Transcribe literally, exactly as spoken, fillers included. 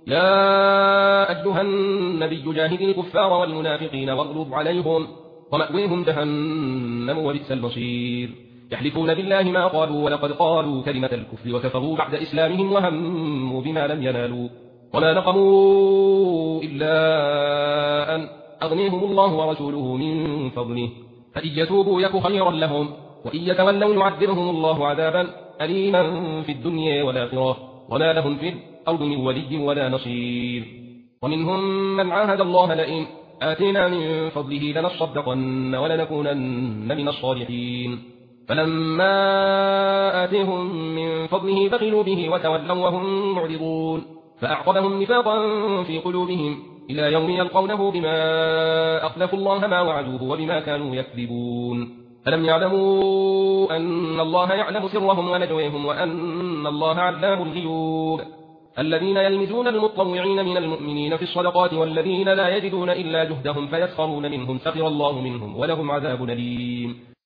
يا أيها النبي جاهد الكفار والمنافقين واغلظ عليهم ومأويهم جهنم وبئس المصير يحلفون بالله ما قالوا ولقد قالوا كلمة الكفر وكفروا بعد إسلامهم وهموا بما لم ينالوا وما نقموا إلا أن أغنيهم الله ورسوله من فضله فإن يتوبوا يك خيرا لهم وإن يتولوا يعذبهم الله عذابا أليما في الدنيا والآخرة وما لهم في الأرض من ولي ولا نصير ومنهم من عاهد الله لئن آتينا من فضله لنصدقن ولنكونن من الصالحين فلما آتيهم من فضله بخلوا به وتولوا وهم معرضون فأعقبهم نفاقا في قلوبهم إلى يوم يلقونه بما أخلفوا الله ما وعدوه وبما كانوا يكذبون ألم يعلموا أن الله يعلم سرهم ونجويهم وأن الله علام الغيوب الذين يلمزون المطوعين من المؤمنين في الصدقات والذين لا يجدون إلا جهدهم فيسخرون منهم سخر الله منهم ولهم عذاب أليم